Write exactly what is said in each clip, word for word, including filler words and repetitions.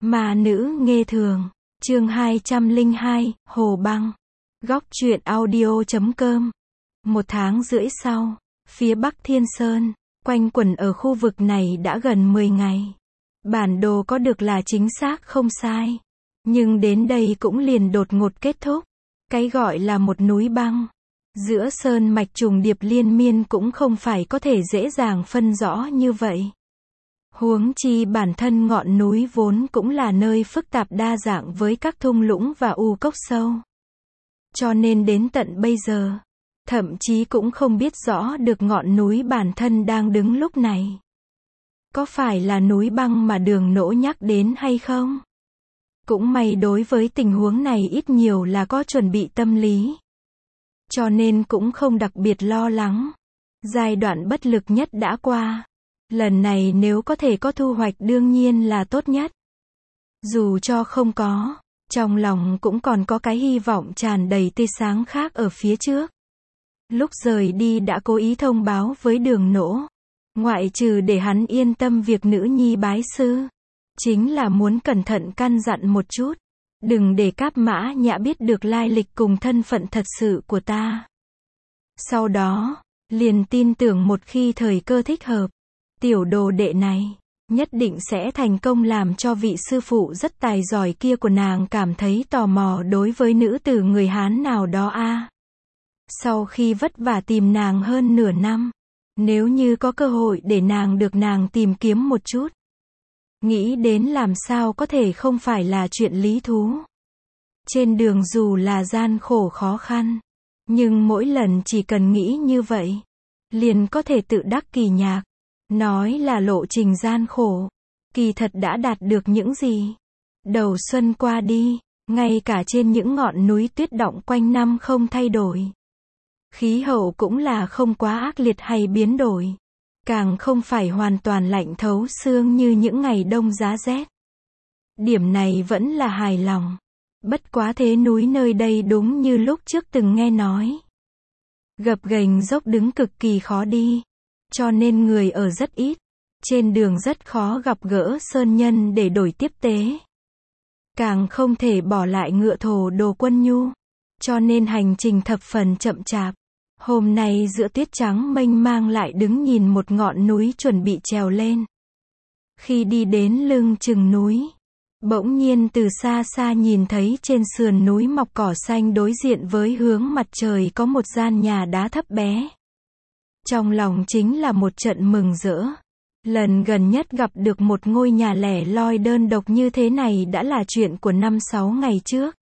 Ma nữ nghê thường, chương hai trăm lẻ hai, Hồ Băng. Góc truyện audio chấm com. Một tháng rưỡi sau, phía Bắc Thiên Sơn, quanh quẩn ở khu vực này đã gần mười ngày. Bản đồ có được là chính xác không sai. Nhưng đến đây cũng liền đột ngột kết thúc. Cái gọi là một núi băng. Giữa sơn mạch trùng điệp liên miên cũng không phải có thể dễ dàng phân rõ như vậy. Huống chi bản thân ngọn núi vốn cũng là nơi phức tạp đa dạng với các thung lũng và u cốc sâu. Cho nên đến tận bây giờ, thậm chí cũng không biết rõ được ngọn núi bản thân đang đứng lúc này. Có phải là núi băng mà Đường Nỗ nhắc đến hay không? Cũng may đối với tình huống này ít nhiều là có chuẩn bị tâm lý. Cho nên cũng không đặc biệt lo lắng. Giai đoạn bất lực nhất đã qua. Lần này nếu có thể có thu hoạch đương nhiên là tốt nhất. Dù cho không có, trong lòng cũng còn có cái hy vọng tràn đầy tươi sáng khác ở phía trước. Lúc rời đi đã cố ý thông báo với Đường Nỗ. Ngoại trừ để hắn yên tâm việc nữ nhi bái sư. Chính là muốn cẩn thận căn dặn một chút. Đừng để Cáp Mã Nhã biết được lai lịch cùng thân phận thật sự của ta. Sau đó, liền tin tưởng một khi thời cơ thích hợp, tiểu đồ đệ này, nhất định sẽ thành công làm cho vị sư phụ rất tài giỏi kia của nàng cảm thấy tò mò đối với nữ tử người Hán nào đó a. Sau khi vất vả tìm nàng hơn nửa năm, nếu như có cơ hội để nàng được nàng tìm kiếm một chút, nghĩ đến làm sao có thể không phải là chuyện lý thú. Trên đường dù là gian khổ khó khăn, nhưng mỗi lần chỉ cần nghĩ như vậy, liền có thể tự đắc kỳ nhạc. Nói là lộ trình gian khổ, kỳ thật đã đạt được những gì. Đầu xuân qua đi, ngay cả trên những ngọn núi tuyết đọng quanh năm không thay đổi. Khí hậu cũng là không quá ác liệt hay biến đổi. Càng không phải hoàn toàn lạnh thấu xương như những ngày đông giá rét. Điểm này vẫn là hài lòng. Bất quá thế núi nơi đây đúng như lúc trước từng nghe nói. Gập ghềnh dốc đứng cực kỳ khó đi. Cho nên người ở rất ít. Trên đường rất khó gặp gỡ sơn nhân để đổi tiếp tế. Càng không thể bỏ lại ngựa thổ đồ quân nhu. Cho nên hành trình thập phần chậm chạp. Hôm nay giữa tuyết trắng mênh mang lại đứng nhìn một ngọn núi chuẩn bị trèo lên. Khi đi đến lưng chừng núi, bỗng nhiên từ xa xa nhìn thấy trên sườn núi mọc cỏ xanh đối diện với hướng mặt trời có một gian nhà đá thấp bé. Trong lòng chính là một trận mừng rỡ. Lần gần nhất gặp được một ngôi nhà lẻ loi đơn độc như thế này đã là chuyện của năm sáu ngày trước.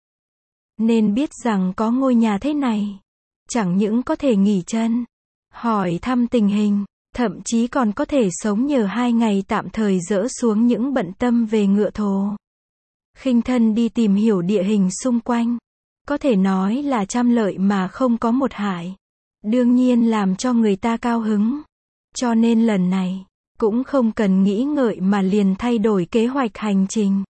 Nên biết rằng có ngôi nhà thế này, chẳng những có thể nghỉ chân, hỏi thăm tình hình, thậm chí còn có thể sống nhờ hai ngày tạm thời dỡ xuống những bận tâm về ngựa thồ. Khinh thân đi tìm hiểu địa hình xung quanh. Có thể nói là trăm lợi mà không có một hại. Đương nhiên làm cho người ta cao hứng. Cho nên lần này, cũng không cần nghĩ ngợi mà liền thay đổi kế hoạch hành trình.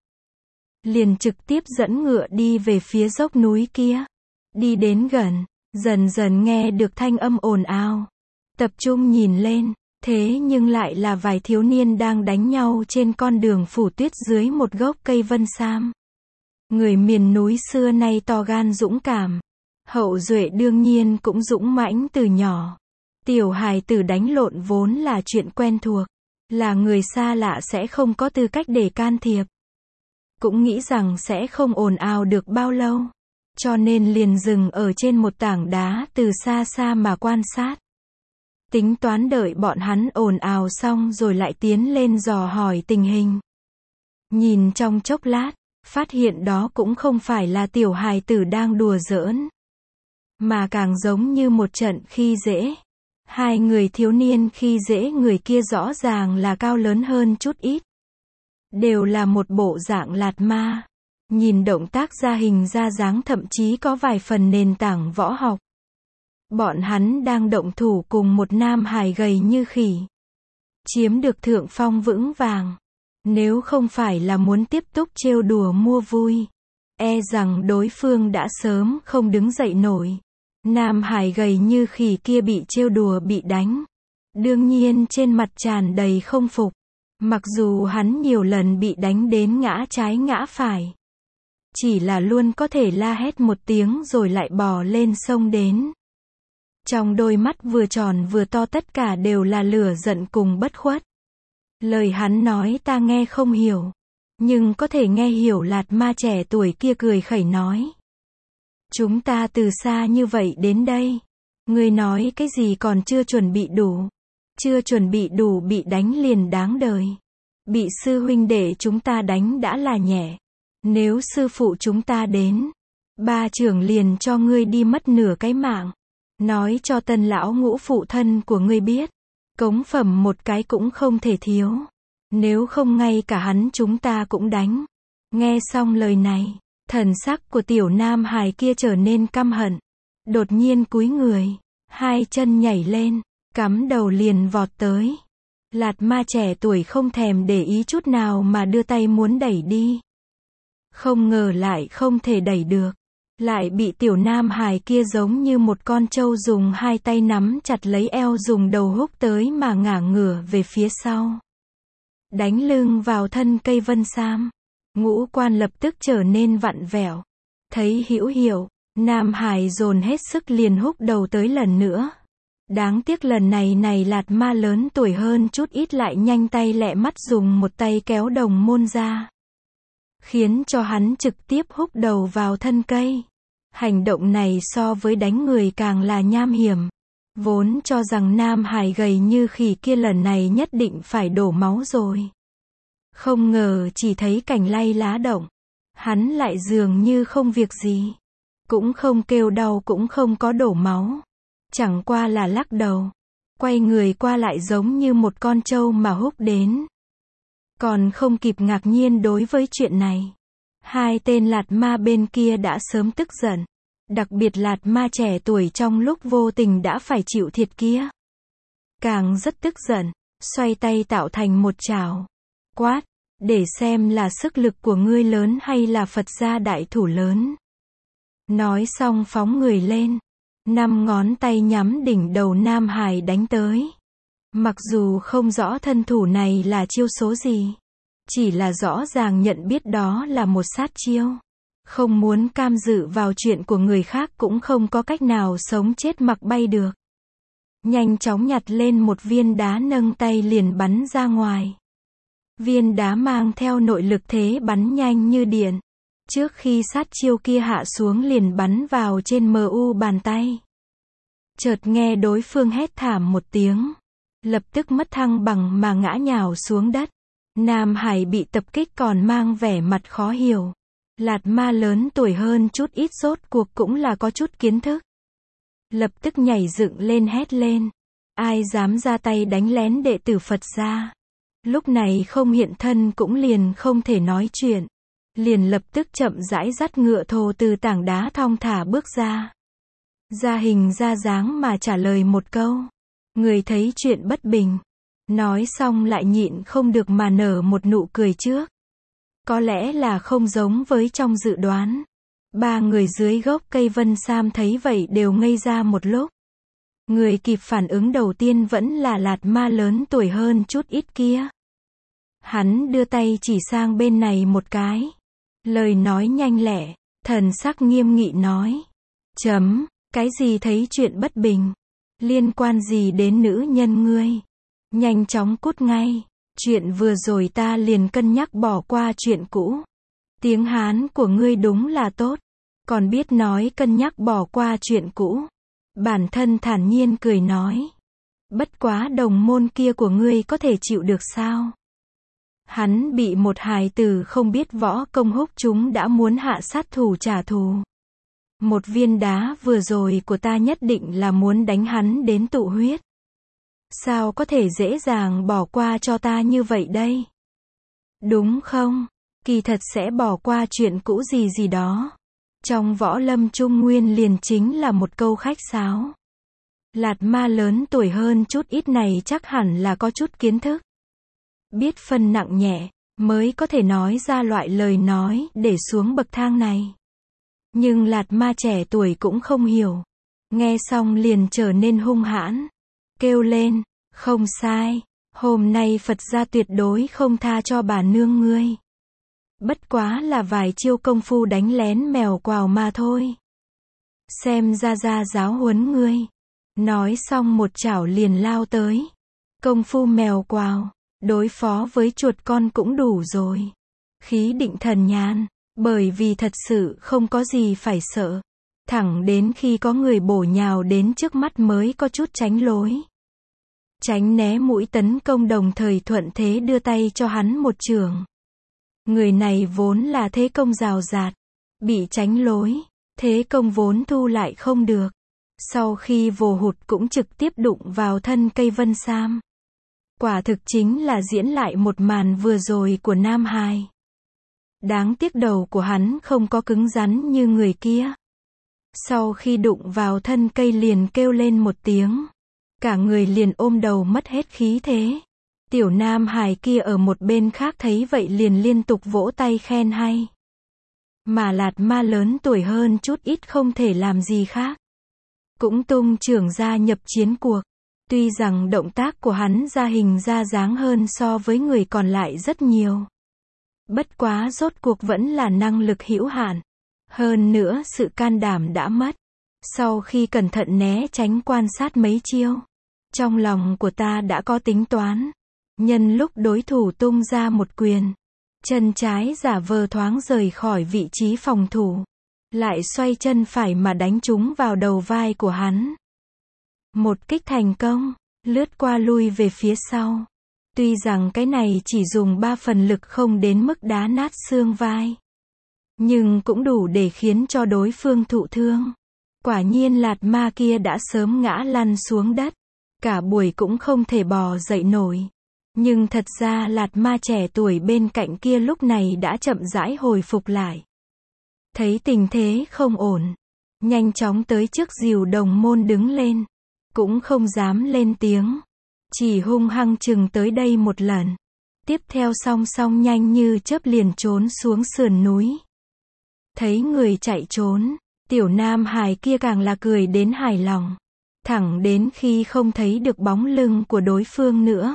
Liền trực tiếp dẫn ngựa đi về phía dốc núi kia. Đi đến gần, dần dần nghe được thanh âm ồn ào. Tập trung nhìn lên, thế nhưng lại là vài thiếu niên đang đánh nhau trên con đường phủ tuyết dưới một gốc cây vân sam. Người miền núi xưa nay to gan dũng cảm. Hậu duệ đương nhiên cũng dũng mãnh từ nhỏ. Tiểu hài tử đánh lộn vốn là chuyện quen thuộc. Là người xa lạ sẽ không có tư cách để can thiệp. Cũng nghĩ rằng sẽ không ồn ào được bao lâu. Cho nên liền dừng ở trên một tảng đá từ xa xa mà quan sát. Tính toán đợi bọn hắn ồn ào xong rồi lại tiến lên dò hỏi tình hình. Nhìn trong chốc lát, phát hiện đó cũng không phải là tiểu hài tử đang đùa giỡn. Mà càng giống như một trận khi dễ. Hai người thiếu niên khi dễ người kia rõ ràng là cao lớn hơn chút ít. Đều là một bộ dạng lạt ma. Nhìn động tác ra hình ra dáng thậm chí có vài phần nền tảng võ học. Bọn hắn đang động thủ cùng một nam hài gầy như khỉ. Chiếm được thượng phong vững vàng. Nếu không phải là muốn tiếp tục trêu đùa mua vui, e rằng đối phương đã sớm không đứng dậy nổi. Nam hài gầy như khỉ kia bị trêu đùa bị đánh. Đương nhiên trên mặt tràn đầy không phục. Mặc dù hắn nhiều lần bị đánh đến ngã trái ngã phải. Chỉ là luôn có thể la hét một tiếng rồi lại bò lên sông đến. Trong đôi mắt vừa tròn vừa to tất cả đều là lửa giận cùng bất khuất. Lời hắn nói ta nghe không hiểu. Nhưng có thể nghe hiểu Lạt Ma trẻ tuổi kia cười khẩy nói. Chúng ta từ xa như vậy đến đây. Ngươi nói cái gì còn chưa chuẩn bị đủ. Chưa chuẩn bị đủ bị đánh liền đáng đời. Bị sư huynh đệ chúng ta đánh đã là nhẹ. Nếu sư phụ chúng ta đến, ba trưởng liền cho ngươi đi mất nửa cái mạng. Nói cho Tân lão ngũ phụ thân của ngươi biết. Cống phẩm một cái cũng không thể thiếu. Nếu không ngay cả hắn chúng ta cũng đánh. Nghe xong lời này, thần sắc của tiểu nam hài kia trở nên căm hận. Đột nhiên cúi người, hai chân nhảy lên, cắm đầu liền vọt tới. Lạt Ma trẻ tuổi không thèm để ý chút nào mà đưa tay muốn đẩy đi. Không ngờ lại không thể đẩy được. Lại bị tiểu nam hài kia giống như một con trâu dùng hai tay nắm chặt lấy eo dùng đầu húc tới mà ngả ngửa về phía sau. Đánh lưng vào thân cây vân sam. Ngũ quan lập tức trở nên vặn vẹo. Thấy hữu hiệu, nam hài dồn hết sức liền húc đầu tới lần nữa. Đáng tiếc lần này này Lạt Ma lớn tuổi hơn chút ít lại nhanh tay lẹ mắt dùng một tay kéo đồng môn ra. Khiến cho hắn trực tiếp húc đầu vào thân cây. Hành động này so với đánh người càng là nham hiểm. Vốn cho rằng nam hài gầy như khỉ kia lần này nhất định phải đổ máu rồi. Không ngờ chỉ thấy cành lay lá động. Hắn lại dường như không việc gì. Cũng không kêu đau cũng không có đổ máu. Chẳng qua là lắc đầu. Quay người qua lại giống như một con trâu mà húc đến. Còn không kịp ngạc nhiên đối với chuyện này. Hai tên Lạt Ma bên kia đã sớm tức giận. Đặc biệt Lạt Ma trẻ tuổi trong lúc vô tình đã phải chịu thiệt kia. Càng rất tức giận, xoay tay tạo thành một chảo. Quát, để xem là sức lực của ngươi lớn hay là Phật gia đại thủ lớn. Nói xong phóng người lên. Năm ngón tay nhắm đỉnh đầu nam hài đánh tới. Mặc dù không rõ thân thủ này là chiêu số gì. Chỉ là rõ ràng nhận biết đó là một sát chiêu. Không muốn cam dự vào chuyện của người khác cũng không có cách nào sống chết mặc bay được. Nhanh chóng nhặt lên một viên đá nâng tay liền bắn ra ngoài. Viên đá mang theo nội lực thế bắn nhanh như điện. Trước khi sát chiêu kia hạ xuống liền bắn vào trên mờ u bàn tay. Chợt nghe đối phương hét thảm một tiếng. Lập tức mất thăng bằng mà ngã nhào xuống đất. Nam Hải bị tập kích còn mang vẻ mặt khó hiểu. Lạt Ma lớn tuổi hơn chút ít rốt cuộc cũng là có chút kiến thức. Lập tức nhảy dựng lên hét lên. Ai dám ra tay đánh lén đệ tử Phật gia. Lúc này không hiện thân cũng liền không thể nói chuyện. Liền lập tức chậm rãi dắt ngựa thồ từ tảng đá thong thả bước ra. Ra hình ra dáng mà trả lời một câu. Người thấy chuyện bất bình. Nói xong lại nhịn không được mà nở một nụ cười trước. Có lẽ là không giống với trong dự đoán. Ba người dưới gốc cây vân sam thấy vậy đều ngây ra một lúc. Người kịp phản ứng đầu tiên vẫn là Lạt Ma lớn tuổi hơn chút ít kia. Hắn đưa tay chỉ sang bên này một cái. Lời nói nhanh lẹ, thần sắc nghiêm nghị nói. Chấm, cái gì thấy chuyện bất bình? Liên quan gì đến nữ nhân ngươi? Nhanh chóng cút ngay. Chuyện vừa rồi ta liền cân nhắc bỏ qua chuyện cũ. Tiếng Hán của ngươi đúng là tốt. Còn biết nói cân nhắc bỏ qua chuyện cũ. Bản thân thản nhiên cười nói. Bất quá đồng môn kia của ngươi có thể chịu được sao? Hắn bị một hài tử không biết võ công húc chúng đã muốn hạ sát thủ trả thù. Một viên đá vừa rồi của ta nhất định là muốn đánh hắn đến tụ huyết. Sao có thể dễ dàng bỏ qua cho ta như vậy đây? Đúng không? Kỳ thật sẽ bỏ qua chuyện cũ gì gì đó. Trong võ lâm Trung Nguyên liền chính là một câu khách sáo. Lạt Ma lớn tuổi hơn chút ít này chắc hẳn là có chút kiến thức. Biết phân nặng nhẹ, mới có thể nói ra loại lời nói để xuống bậc thang này. Nhưng Lạt Ma trẻ tuổi cũng không hiểu. Nghe xong liền trở nên hung hãn. Kêu lên, không sai, Hôm nay Phật gia tuyệt đối không tha cho bà nương ngươi. Bất quá là vài chiêu công phu đánh lén mèo quào mà thôi. Xem ra ra giáo huấn ngươi. Nói xong một chảo liền lao tới. Công phu mèo quào, đối phó với chuột con cũng đủ rồi. Khí định thần nhàn, bởi vì thật sự không có gì phải sợ. Thẳng đến khi có người bổ nhào đến trước mắt mới có chút tránh lối. Tránh né mũi tấn công đồng thời thuận thế đưa tay cho hắn một chưởng. Người này vốn là thế công rào rạt, bị tránh lối, thế công vốn thu lại không được. Sau khi vồ hụt cũng trực tiếp đụng vào thân cây vân sam. Quả thực chính là diễn lại một màn vừa rồi của Nam Hải. Đáng tiếc đầu của hắn không có cứng rắn như người kia. Sau khi đụng vào thân cây liền kêu lên một tiếng. Cả người liền ôm đầu mất hết khí thế. Tiểu Nam Hải kia ở một bên khác thấy vậy liền liên tục vỗ tay khen hay. Mà Lạt Ma lớn tuổi hơn chút ít không thể làm gì khác. Cũng tung trưởng gia nhập chiến cuộc. Tuy rằng động tác của hắn ra hình ra dáng hơn so với người còn lại rất nhiều. Bất quá rốt cuộc vẫn là năng lực hữu hạn. Hơn nữa sự can đảm đã mất. Sau khi cẩn thận né tránh quan sát mấy chiêu. Trong lòng của ta đã có tính toán. Nhân lúc đối thủ tung ra một quyền. Chân trái giả vờ thoáng rời khỏi vị trí phòng thủ. Lại xoay chân phải mà đánh trúng vào đầu vai của hắn. Một kích thành công, lướt qua lui về phía sau. Tuy rằng cái này chỉ dùng ba phần lực không đến mức đá nát xương vai. Nhưng cũng đủ để khiến cho đối phương thụ thương. Quả nhiên Lạt Ma kia đã sớm ngã lăn xuống đất. Cả buổi cũng không thể bò dậy nổi. Nhưng thật ra Lạt Ma trẻ tuổi bên cạnh kia lúc này đã chậm rãi hồi phục lại. Thấy tình thế không ổn. Nhanh chóng tới trước Dìu Đồng Môn đứng lên. Cũng không dám lên tiếng. Chỉ hung hăng chừng tới đây một lần. Tiếp theo song song nhanh như chớp liền trốn xuống sườn núi. Thấy người chạy trốn. Tiểu Nam Hải kia càng là cười đến hài lòng. Thẳng đến khi không thấy được bóng lưng của đối phương nữa.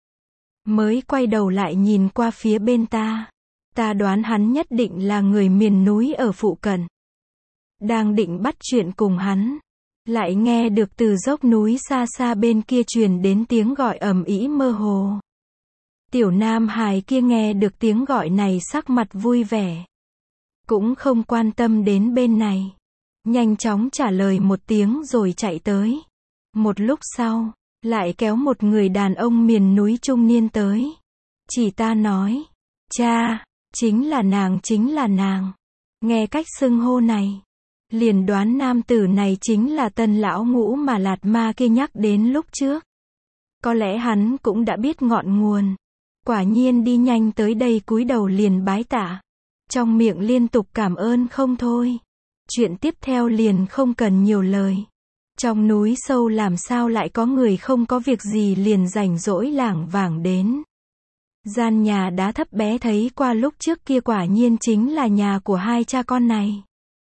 Mới quay đầu lại nhìn qua phía bên ta. Ta đoán hắn nhất định là người miền núi ở phụ cận. Đang định bắt chuyện cùng hắn. Lại nghe được từ dốc núi xa xa bên kia truyền đến tiếng gọi ầm ĩ mơ hồ. Tiểu Nam Hải kia nghe được tiếng gọi này sắc mặt vui vẻ. Cũng không quan tâm đến bên này. Nhanh chóng trả lời một tiếng rồi chạy tới. Một lúc sau, lại kéo một người đàn ông miền núi trung niên tới. Chỉ ta nói, cha, chính là nàng chính là nàng. Nghe cách xưng hô này. Liền đoán nam tử này chính là Tân lão ngũ mà Lạt Ma kia nhắc đến lúc trước. Có lẽ hắn cũng đã biết ngọn nguồn. Quả nhiên đi nhanh tới đây cúi đầu liền bái tạ. Trong miệng liên tục cảm ơn không thôi. Chuyện tiếp theo liền không cần nhiều lời. Trong núi sâu làm sao lại có người không có việc gì liền rảnh rỗi lảng vảng đến. Gian nhà đá thấp bé thấy qua lúc trước kia quả nhiên chính là nhà của hai cha con này.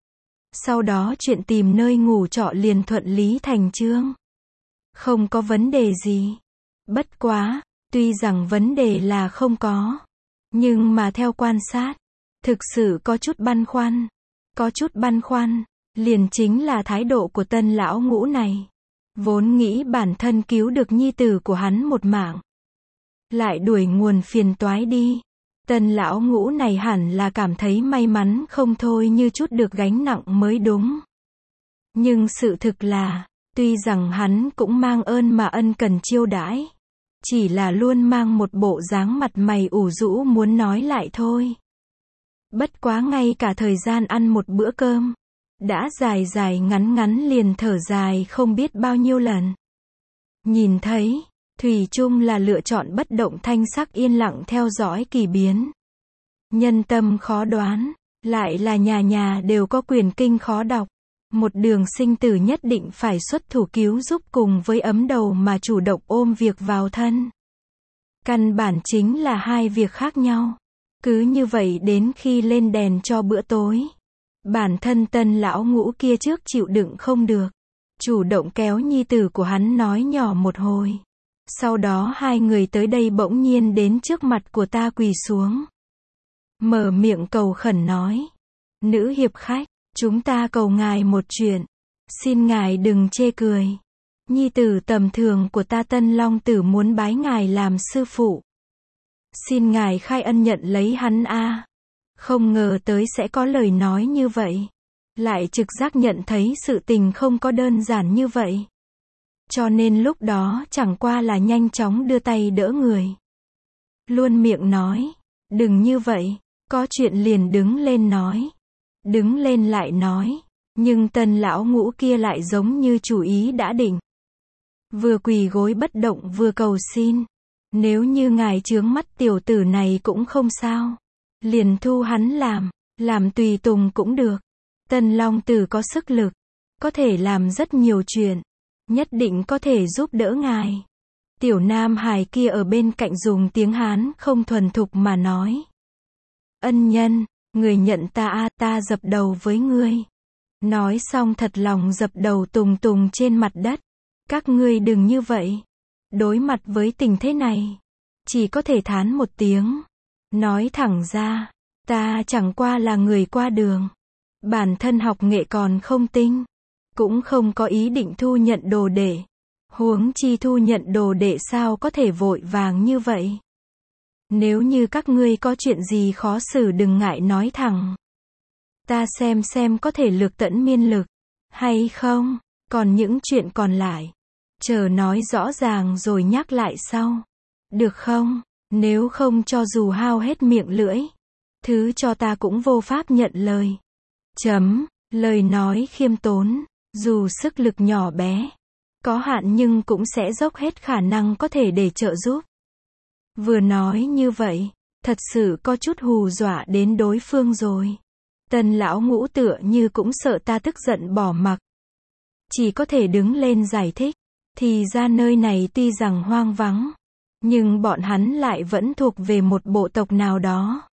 Sau đó chuyện tìm nơi ngủ trọ liền thuận lý thành chương. Không có vấn đề gì. Bất quá, tuy rằng vấn đề là không có. Nhưng mà theo quan sát, thực sự có chút băn khoăn. Có chút băn khoăn, liền chính là thái độ của Tân lão ngũ này. Vốn nghĩ bản thân cứu được nhi tử của hắn một mạng. Lại đuổi nguồn phiền toái đi. Tân lão ngũ này hẳn là cảm thấy may mắn không thôi như chút được gánh nặng mới đúng. Nhưng sự thực là, tuy rằng hắn cũng mang ơn mà ân cần chiêu đãi. Chỉ là luôn mang một bộ dáng mặt mày ủ rũ muốn nói lại thôi. Bất quá ngay cả thời gian ăn một bữa cơm. Đã dài dài ngắn ngắn liền thở dài không biết bao nhiêu lần. Nhìn thấy, thủy chung là lựa chọn bất động thanh sắc yên lặng theo dõi kỳ biến. Nhân tâm khó đoán, lại là nhà nhà đều có quyền kinh khó đọc. Một đường sinh tử nhất định phải xuất thủ cứu giúp cùng với ấm đầu mà chủ động ôm việc vào thân. Căn bản chính là hai việc khác nhau. Cứ như vậy đến khi lên đèn cho bữa tối. Bản thân Tân lão ngũ kia trước chịu đựng không được. Chủ động kéo nhi tử của hắn nói nhỏ một hồi. Sau đó hai người tới đây bỗng nhiên đến trước mặt của ta quỳ xuống. Mở miệng cầu khẩn nói. Nữ hiệp khách, chúng ta cầu ngài một chuyện. Xin ngài đừng chê cười. Nhi tử tầm thường của ta Tân Long Tử muốn bái ngài làm sư phụ. Xin ngài khai ân nhận lấy hắn a. Không ngờ tới sẽ có lời nói như vậy. Lại trực giác nhận thấy sự tình không có đơn giản như vậy. Cho nên lúc đó chẳng qua là nhanh chóng đưa tay đỡ người. Luôn miệng nói, đừng như vậy, có chuyện liền đứng lên nói. Đứng lên lại nói, nhưng Tân lão ngũ kia lại giống như chủ ý đã định. Vừa quỳ gối bất động vừa cầu xin. Nếu như ngài chướng mắt tiểu tử này cũng không sao. Liền thu hắn làm, làm tùy tùng cũng được. Tân Long Tử có sức lực, có thể làm rất nhiều chuyện, nhất định có thể giúp đỡ ngài. Tiểu Nam Hải kia ở bên cạnh dùng tiếng Hán không thuần thục mà nói. Ân nhân, người nhận ta a, ta dập đầu với ngươi. Nói xong thật lòng dập đầu tùng tùng trên mặt đất. Các ngươi đừng như vậy. Đối mặt với tình thế này, chỉ có thể thán một tiếng. Nói thẳng ra, ta chẳng qua là người qua đường. Bản thân học nghệ còn không tinh. Cũng không có ý định thu nhận đồ đệ. Huống chi thu nhận đồ đệ sao có thể vội vàng như vậy. Nếu như các ngươi có chuyện gì khó xử đừng ngại nói thẳng. Ta xem xem có thể lược tận miên lực. Hay không, còn những chuyện còn lại. Chờ nói rõ ràng rồi nhắc lại sau. Được không? Nếu không cho dù hao hết miệng lưỡi. Thứ cho ta cũng vô pháp nhận lời. Chấm, lời nói khiêm tốn. Dù sức lực nhỏ bé. Có hạn nhưng cũng sẽ dốc hết khả năng có thể để trợ giúp. Vừa nói như vậy, thật sự có chút hù dọa đến đối phương rồi. Tân lão ngũ tựa như cũng sợ ta tức giận bỏ mặc. Chỉ có thể đứng lên giải thích. Thì ra nơi này tuy rằng hoang vắng. Nhưng bọn hắn lại vẫn thuộc về một bộ tộc nào đó.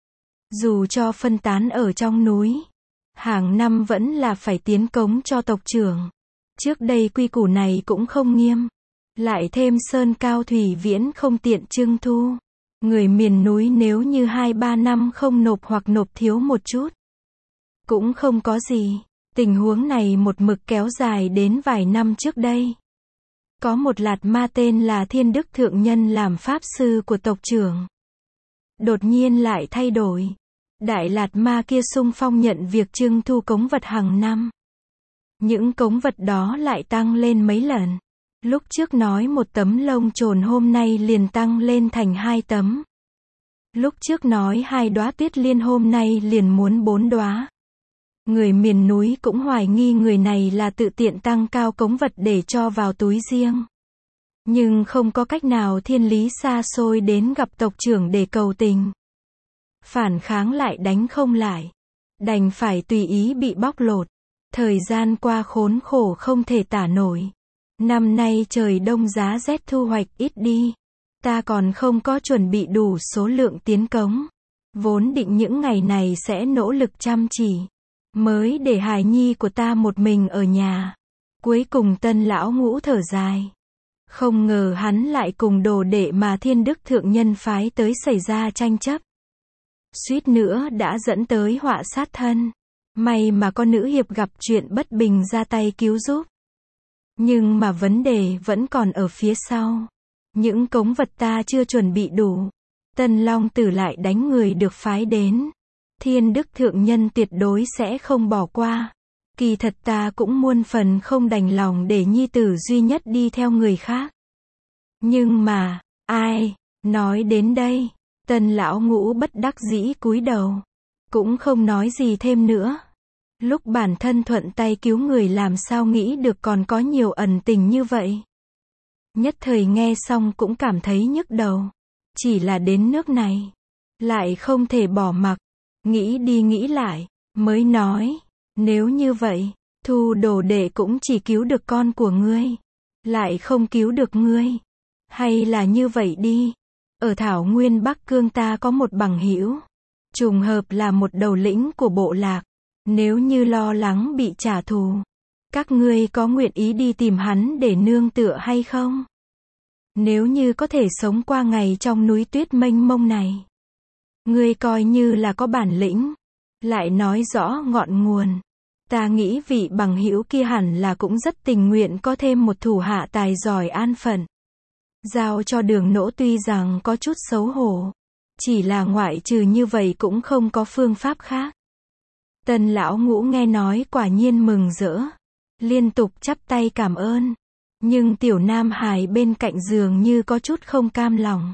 Dù cho phân tán ở trong núi. Hàng năm vẫn là phải tiến cống cho tộc trưởng. Trước đây quy củ này cũng không nghiêm. Lại thêm sơn cao thủy viễn không tiện trưng thu. Người miền núi nếu như hai ba năm không nộp hoặc nộp thiếu một chút. Cũng không có gì. Tình huống này một mực kéo dài đến vài năm trước đây. Có một lạt ma tên là Thiên Đức Thượng Nhân làm pháp sư của tộc trưởng. Đột nhiên lại thay đổi. Đại lạt ma kia xung phong nhận việc trưng thu cống vật hàng năm. Những cống vật đó lại tăng lên mấy lần. Lúc trước nói một tấm lông chồn hôm nay liền tăng lên thành hai tấm. Lúc trước nói hai đóa tuyết liên hôm nay liền muốn bốn đóa. Người miền núi cũng hoài nghi người này là tự tiện tăng cao cống vật để cho vào túi riêng. Nhưng không có cách nào thiên lý xa xôi đến gặp tộc trưởng để cầu tình. Phản kháng lại đánh không lại. Đành phải tùy ý bị bóc lột. Thời gian qua khốn khổ không thể tả nổi. Năm nay trời đông giá rét thu hoạch ít đi. Ta còn không có chuẩn bị đủ số lượng tiến cống. Vốn định những ngày này sẽ nỗ lực chăm chỉ. Mới để hài nhi của ta một mình ở nhà. Cuối cùng Tân lão ngũ thở dài. Không ngờ hắn lại cùng đồ đệ mà Thiên Đức Thượng Nhân phái tới xảy ra tranh chấp. Suýt nữa đã dẫn tới họa sát thân. May mà con nữ hiệp gặp chuyện bất bình ra tay cứu giúp. Nhưng mà vấn đề vẫn còn ở phía sau. Những cống vật ta chưa chuẩn bị đủ. Tân Long Tử lại đánh người được phái đến. Thiên Đức Thượng Nhân tuyệt đối sẽ không bỏ qua. Kỳ thật ta cũng muôn phần không đành lòng để nhi tử duy nhất đi theo người khác. Nhưng mà, ai, nói đến đây, Tân lão ngũ bất đắc dĩ cúi đầu. Cũng không nói gì thêm nữa. Lúc bản thân thuận tay cứu người làm sao nghĩ được còn có nhiều ẩn tình như vậy. Nhất thời nghe xong cũng cảm thấy nhức đầu. Chỉ là đến nước này. Lại không thể bỏ mặc. Nghĩ đi nghĩ lại. Mới nói. Nếu như vậy. Thu đồ đệ cũng chỉ cứu được con của ngươi. Lại không cứu được ngươi. Hay là như vậy đi. Ở Thảo Nguyên Bắc Cương ta có một bằng hữu. Trùng hợp là một đầu lĩnh của bộ lạc. Nếu như lo lắng bị trả thù. Các ngươi có nguyện ý đi tìm hắn để nương tựa hay không? Nếu như có thể sống qua ngày trong núi tuyết mênh mông này, ngươi coi như là có bản lĩnh. Lại nói rõ ngọn nguồn. Ta nghĩ vị bằng hữu kia hẳn là cũng rất tình nguyện có thêm một thủ hạ tài giỏi an phận. Giao cho Đường Nỗ tuy rằng có chút xấu hổ, chỉ là ngoại trừ như vậy cũng không có phương pháp khác. Tần lão ngũ nghe nói quả nhiên mừng rỡ, liên tục chắp tay cảm ơn. Nhưng tiểu nam hài bên cạnh dường như có chút không cam lòng.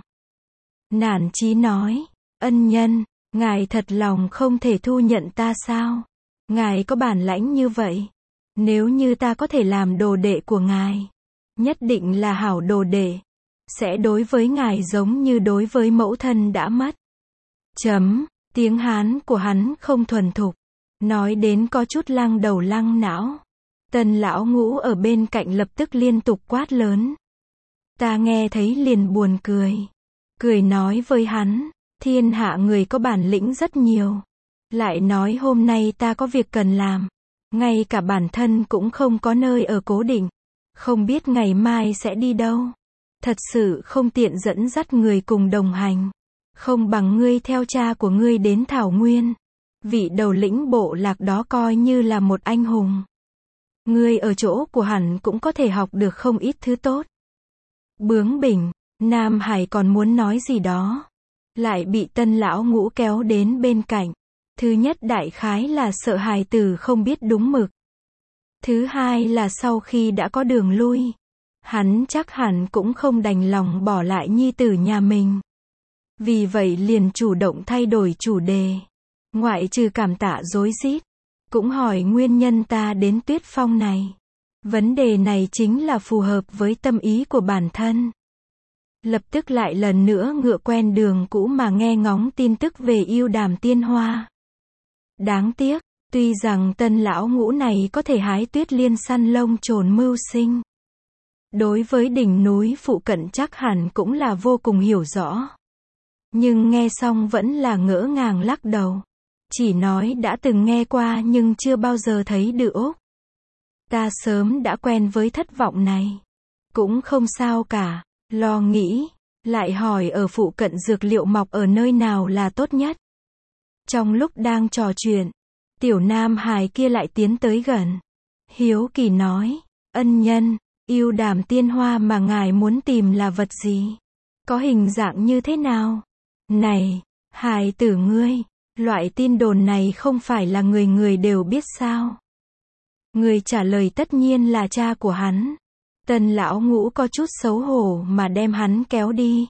Nản chí nói, ân nhân, ngài thật lòng không thể thu nhận ta sao? Ngài có bản lãnh như vậy. Nếu như ta có thể làm đồ đệ của ngài, nhất định là hảo đồ đệ. Sẽ đối với ngài giống như đối với mẫu thân đã mất. Chấm, tiếng Hán của hắn không thuần thục. Nói đến có chút lăng đầu lăng não. Tần lão ngũ ở bên cạnh lập tức liên tục quát lớn. Ta nghe thấy liền buồn cười. Cười nói với hắn, thiên hạ người có bản lĩnh rất nhiều. Lại nói hôm nay ta có việc cần làm. Ngay cả bản thân cũng không có nơi ở cố định. Không biết ngày mai sẽ đi đâu. Thật sự không tiện dẫn dắt người cùng đồng hành. Không bằng ngươi theo cha của ngươi đến Thảo Nguyên. Vị đầu lĩnh bộ lạc đó coi như là một anh hùng. Ngươi ở chỗ của hẳn cũng có thể học được không ít thứ tốt. Bướng bỉnh, Nam Hải còn muốn nói gì đó. Lại bị Tân lão ngũ kéo đến bên cạnh. Thứ nhất đại khái là sợ hài tử không biết đúng mực. Thứ hai là sau khi đã có đường lui, hắn chắc hẳn cũng không đành lòng bỏ lại nhi tử nhà mình. Vì vậy liền chủ động thay đổi chủ đề. Ngoại trừ cảm tạ rối rít, cũng hỏi nguyên nhân ta đến Tuyết Phong này. Vấn đề này chính là phù hợp với tâm ý của bản thân. Lập tức lại lần nữa ngựa quen đường cũ mà nghe ngóng tin tức về yêu Đàm Tiên Hoa. Đáng tiếc, tuy rằng Tân lão ngũ này có thể hái tuyết liên săn lông trồn mưu sinh. Đối với đỉnh núi phụ cận chắc hẳn cũng là vô cùng hiểu rõ. Nhưng nghe xong vẫn là ngỡ ngàng lắc đầu. Chỉ nói đã từng nghe qua nhưng chưa bao giờ thấy được ốc. Ta sớm đã quen với thất vọng này. Cũng không sao cả, lo nghĩ, lại hỏi ở phụ cận dược liệu mọc ở nơi nào là tốt nhất. Trong lúc đang trò chuyện, tiểu nam hài kia lại tiến tới gần. Hiếu kỳ nói, ân nhân, yêu Đàm Tiên Hoa mà ngài muốn tìm là vật gì? Có hình dạng như thế nào? Này, hài tử ngươi, loại tin đồn này không phải là người người đều biết sao? Người trả lời tất nhiên là cha của hắn. Tần lão ngũ có chút xấu hổ mà đem hắn kéo đi.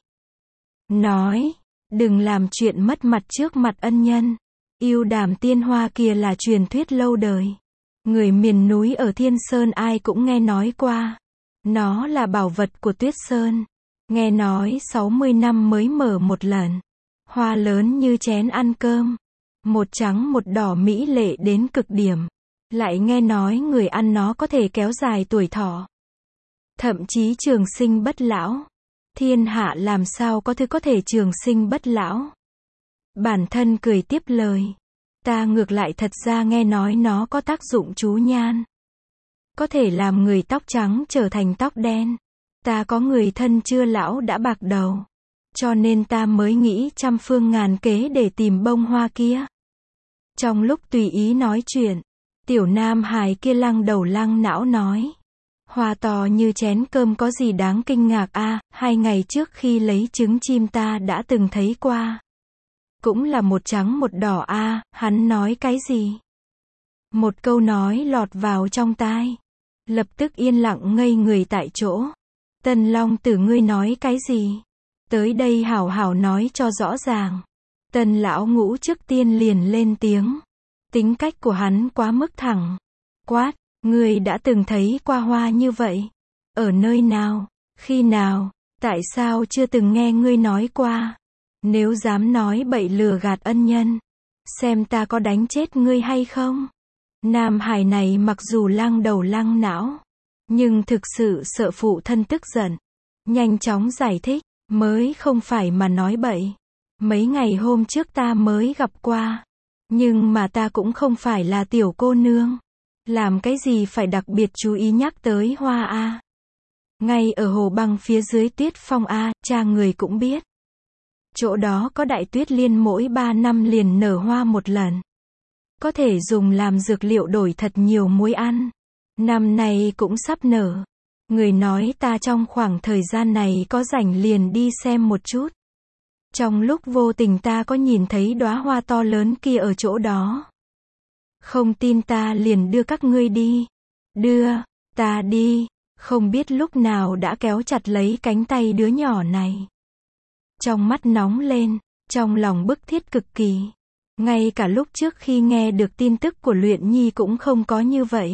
Nói, đừng làm chuyện mất mặt trước mặt ân nhân. Yêu Đàm Tiên Hoa kia là truyền thuyết lâu đời. Người miền núi ở Thiên Sơn ai cũng nghe nói qua. Nó là bảo vật của Tuyết Sơn. Nghe nói sáu mươi năm mới mở một lần. Hoa lớn như chén ăn cơm. Một trắng một đỏ mỹ lệ đến cực điểm. Lại nghe nói người ăn nó có thể kéo dài tuổi thọ. Thậm chí trường sinh bất lão. Thiên hạ làm sao có thứ có thể trường sinh bất lão. Bản thân cười tiếp lời. Ta ngược lại thật ra nghe nói nó có tác dụng chú nhan. Có thể làm người tóc trắng trở thành tóc đen. Ta có người thân chưa lão đã bạc đầu. Cho nên ta mới nghĩ trăm phương ngàn kế để tìm bông hoa kia. Trong lúc tùy ý nói chuyện, tiểu nam hài kia lăng đầu lăng não nói. Hoa to như chén cơm có gì đáng kinh ngạc a? À, hai ngày trước khi lấy trứng chim ta đã từng thấy qua. Cũng là một trắng một đỏ a, à, hắn nói cái gì? Một câu nói lọt vào trong tai. Lập tức yên lặng ngây người tại chỗ. Tần Long Tử ngươi nói cái gì? Tới đây hảo hảo nói cho rõ ràng. Tần lão ngũ trước tiên liền lên tiếng. Tính cách của hắn quá mức thẳng. Quát, ngươi đã từng thấy qua hoa như vậy? Ở nơi nào? Khi nào? Tại sao chưa từng nghe ngươi nói qua? Nếu dám nói bậy lừa gạt ân nhân, xem ta có đánh chết ngươi hay không? Nam Hải này mặc dù lăng đầu lăng não, nhưng thực sự sợ phụ thân tức giận. Nhanh chóng giải thích, mới không phải mà nói bậy. Mấy ngày hôm trước ta mới gặp qua. Nhưng mà ta cũng không phải là tiểu cô nương. Làm cái gì phải đặc biệt chú ý nhắc tới hoa a? Ngay ở hồ băng phía dưới tuyết phong a, cha người cũng biết. Chỗ đó có đại tuyết liên mỗi ba năm liền nở hoa một lần. Có thể dùng làm dược liệu đổi thật nhiều muối ăn. Năm nay cũng sắp nở. Người nói ta trong khoảng thời gian này có rảnh liền đi xem một chút. Trong lúc vô tình ta có nhìn thấy đóa hoa to lớn kia ở chỗ đó. Không tin ta liền đưa các ngươi đi. Đưa, ta đi, không biết lúc nào đã kéo chặt lấy cánh tay đứa nhỏ này. Trong mắt nóng lên, trong lòng bức thiết cực kỳ. Ngay cả lúc trước khi nghe được tin tức của Luyện Nhi cũng không có như vậy.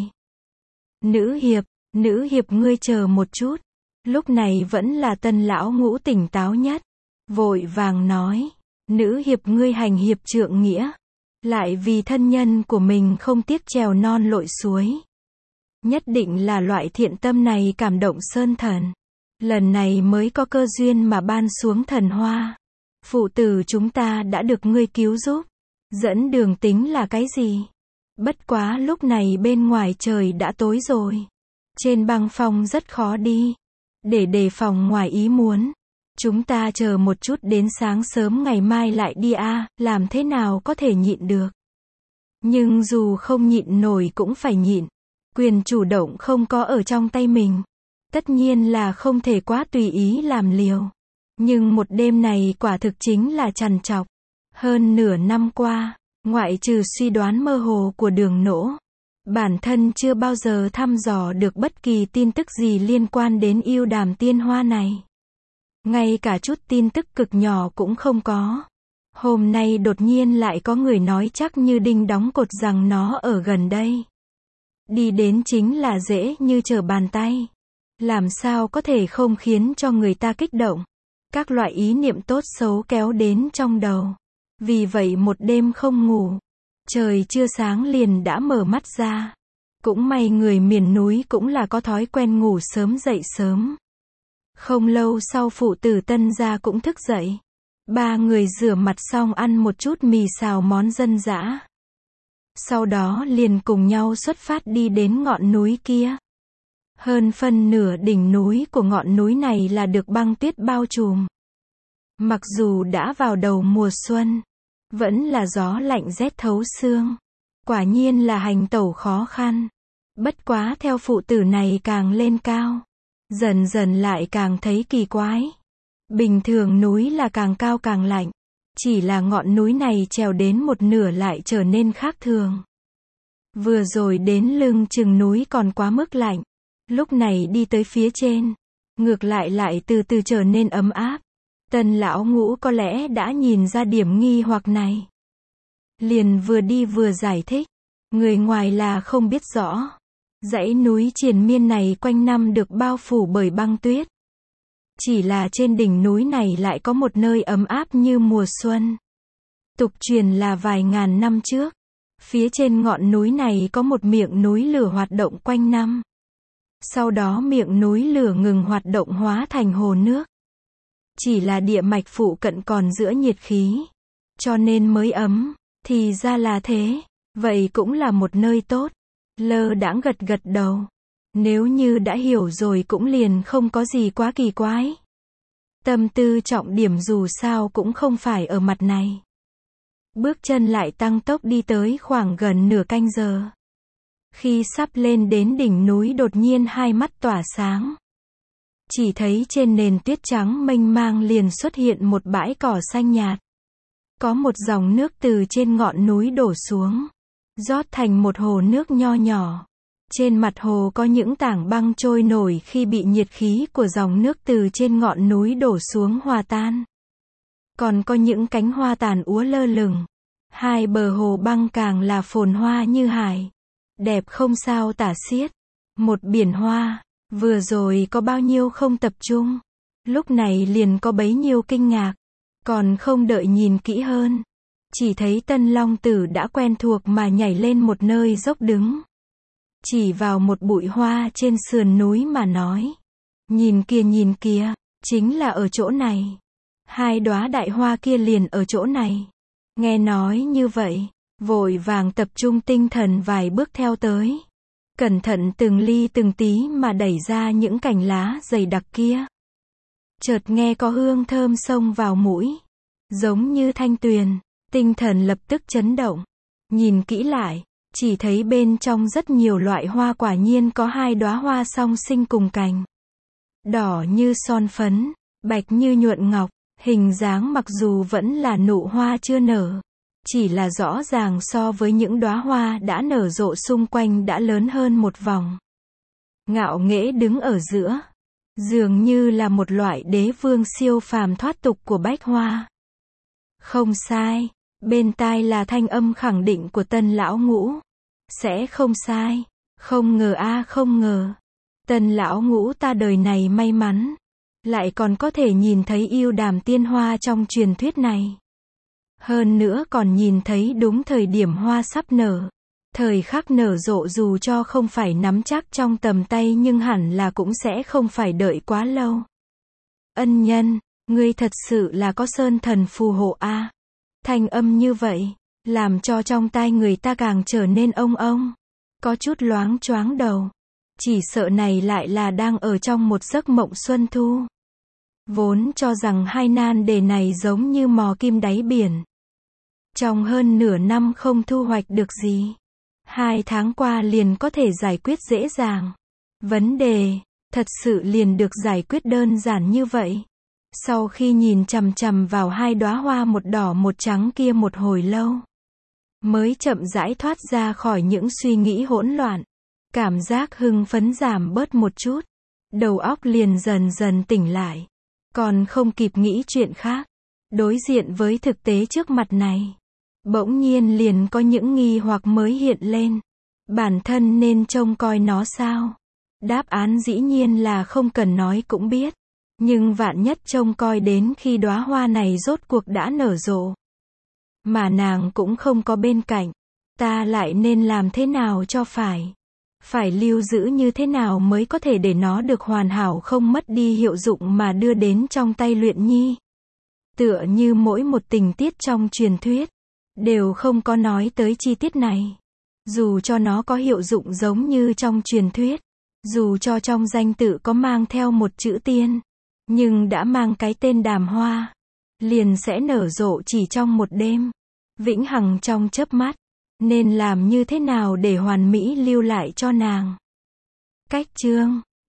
Nữ hiệp, nữ hiệp ngươi chờ một chút. Lúc này vẫn là Tân lão ngũ tỉnh táo nhất. Vội vàng nói, nữ hiệp ngươi hành hiệp trượng nghĩa. Lại vì thân nhân của mình không tiếc trèo non lội suối. Nhất định là loại thiện tâm này cảm động sơn thần. Lần này mới có cơ duyên mà ban xuống thần hoa. Phụ tử chúng ta đã được ngươi cứu giúp. Dẫn đường tính là cái gì? Bất quá lúc này bên ngoài trời đã tối rồi. Trên băng phong rất khó đi. Để đề phòng ngoài ý muốn. Chúng ta chờ một chút đến sáng sớm ngày mai lại đi a, à, làm thế nào có thể nhịn được. Nhưng dù không nhịn nổi cũng phải nhịn. Quyền chủ động không có ở trong tay mình. Tất nhiên là không thể quá tùy ý làm liều. Nhưng một đêm này quả thực chính là trằn trọc. Hơn nửa năm qua, ngoại trừ suy đoán mơ hồ của Đường Nỗ, bản thân chưa bao giờ thăm dò được bất kỳ tin tức gì liên quan đến yêu đàm tiên hoa này. Ngay cả chút tin tức cực nhỏ cũng không có. Hôm nay đột nhiên lại có người nói chắc như đinh đóng cột rằng nó ở gần đây. Đi đến chính là dễ như trở bàn tay. Làm sao có thể không khiến cho người ta kích động. Các loại ý niệm tốt xấu kéo đến trong đầu. Vì vậy một đêm không ngủ. Trời chưa sáng liền đã mở mắt ra. Cũng may người miền núi cũng là có thói quen ngủ sớm dậy sớm. Không lâu sau phụ tử Tân gia cũng thức dậy. Ba người rửa mặt xong ăn một chút mì xào món dân dã. Sau đó liền cùng nhau xuất phát đi đến ngọn núi kia. Hơn phân nửa đỉnh núi của ngọn núi này là được băng tuyết bao trùm. Mặc dù đã vào đầu mùa xuân, vẫn là gió lạnh rét thấu xương. Quả nhiên là hành tẩu khó khăn. Bất quá theo phụ tử này càng lên cao, dần dần lại càng thấy kỳ quái. Bình thường núi là càng cao càng lạnh. Chỉ là ngọn núi này trèo đến một nửa lại trở nên khác thường. Vừa rồi đến lưng chừng núi còn quá mức lạnh. Lúc này đi tới phía trên, ngược lại lại từ từ trở nên ấm áp. Tân lão ngũ có lẽ đã nhìn ra điểm nghi hoặc này. Liền vừa đi vừa giải thích. Người ngoài là không biết rõ. Dãy núi triền miên này quanh năm được bao phủ bởi băng tuyết. Chỉ là trên đỉnh núi này lại có một nơi ấm áp như mùa xuân. Tục truyền là vài ngàn năm trước, phía trên ngọn núi này có một miệng núi lửa hoạt động quanh năm. Sau đó miệng núi lửa ngừng hoạt động hóa thành hồ nước. Chỉ là địa mạch phụ cận còn giữa nhiệt khí, cho nên mới ấm. Thì ra là thế, vậy cũng là một nơi tốt. Lơ đãng gật gật đầu. Nếu như đã hiểu rồi cũng liền không có gì quá kỳ quái. Tâm tư trọng điểm dù sao cũng không phải ở mặt này. Bước chân lại tăng tốc đi tới khoảng gần nửa canh giờ. Khi sắp lên đến đỉnh núi đột nhiên hai mắt tỏa sáng. Chỉ thấy trên nền tuyết trắng mênh mang liền xuất hiện một bãi cỏ xanh nhạt. Có một dòng nước từ trên ngọn núi đổ xuống, rót thành một hồ nước nho nhỏ. Trên mặt hồ có những tảng băng trôi nổi khi bị nhiệt khí của dòng nước từ trên ngọn núi đổ xuống hòa tan. Còn có những cánh hoa tàn úa lơ lửng. Hai bờ hồ băng càng là phồn hoa như hải. Đẹp không sao tả xiết. Một biển hoa, vừa rồi có bao nhiêu không tập trung. Lúc này liền có bấy nhiêu kinh ngạc. Còn không đợi nhìn kỹ hơn. Chỉ thấy Tân Long Tử đã quen thuộc mà nhảy lên một nơi dốc đứng. Chỉ vào một bụi hoa trên sườn núi mà nói. Nhìn kìa nhìn kìa, chính là ở chỗ này. Hai đóa đại hoa kia liền ở chỗ này. Nghe nói như vậy, vội vàng tập trung tinh thần vài bước theo tới. cẩn thận từng ly từng tí mà đẩy ra những cành lá dày đặc kia. Chợt nghe có hương thơm xông vào mũi, giống như thanh tuyền, tinh thần lập tức chấn động. Nhìn kỹ lại, chỉ thấy bên trong rất nhiều loại hoa, quả nhiên có hai đóa hoa song sinh cùng cành. Đỏ như son phấn, bạch như nhuận ngọc, hình dáng mặc dù vẫn là nụ hoa chưa nở, chỉ là rõ ràng so với những đóa hoa đã nở rộ xung quanh đã lớn hơn một vòng. Ngạo nghễ đứng ở giữa, dường như là một loại đế vương siêu phàm thoát tục của bách hoa. Không sai, bên tai là thanh âm khẳng định của Tân lão ngũ. Sẽ không sai, không ngờ a không ngờ. Tân lão ngũ ta đời này may mắn, lại còn có thể nhìn thấy yêu đàm tiên hoa trong truyền thuyết này. Hơn nữa còn nhìn thấy đúng thời điểm hoa sắp nở. Thời khắc nở rộ dù cho không phải nắm chắc trong tầm tay nhưng hẳn là cũng sẽ không phải đợi quá lâu. Ân nhân, ngươi thật sự là có sơn thần phù hộ a. Thanh âm như vậy, làm cho trong tai người ta càng trở nên ông ông. Có chút loáng choáng đầu. Chỉ sợ này lại là đang ở trong một giấc mộng xuân thu. Vốn cho rằng hai nan đề này giống như mò kim đáy biển. Trong hơn nửa năm không thu hoạch được gì. Hai tháng qua liền có thể giải quyết dễ dàng. Vấn đề, thật sự liền được giải quyết đơn giản như vậy. Sau khi nhìn chằm chằm vào hai đóa hoa một đỏ một trắng kia một hồi lâu, mới chậm rãi thoát ra khỏi những suy nghĩ hỗn loạn. Cảm giác hưng phấn giảm bớt một chút. Đầu óc liền dần dần tỉnh lại. Còn không kịp nghĩ chuyện khác. Đối diện với thực tế trước mặt này. Bỗng nhiên liền có những nghi hoặc mới hiện lên. Bản thân nên trông coi nó sao? Đáp án dĩ nhiên là không cần nói cũng biết. Nhưng vạn nhất trông coi đến khi đóa hoa này rốt cuộc đã nở rộ. Mà nàng cũng không có bên cạnh. Ta lại nên làm thế nào cho phải? Phải lưu giữ như thế nào mới có thể để nó được hoàn hảo không mất đi hiệu dụng mà đưa đến trong tay Luyện Nhi? Tựa như mỗi một tình tiết trong truyền thuyết, đều không có nói tới chi tiết này. Dù cho nó có hiệu dụng giống như trong truyền thuyết, dù cho trong danh tự có mang theo một chữ tiên, nhưng đã mang cái tên đàm hoa, liền sẽ nở rộ chỉ trong một đêm, vĩnh hằng trong chớp mắt. Nên làm như thế nào để hoàn mỹ lưu lại cho nàng? Cách chương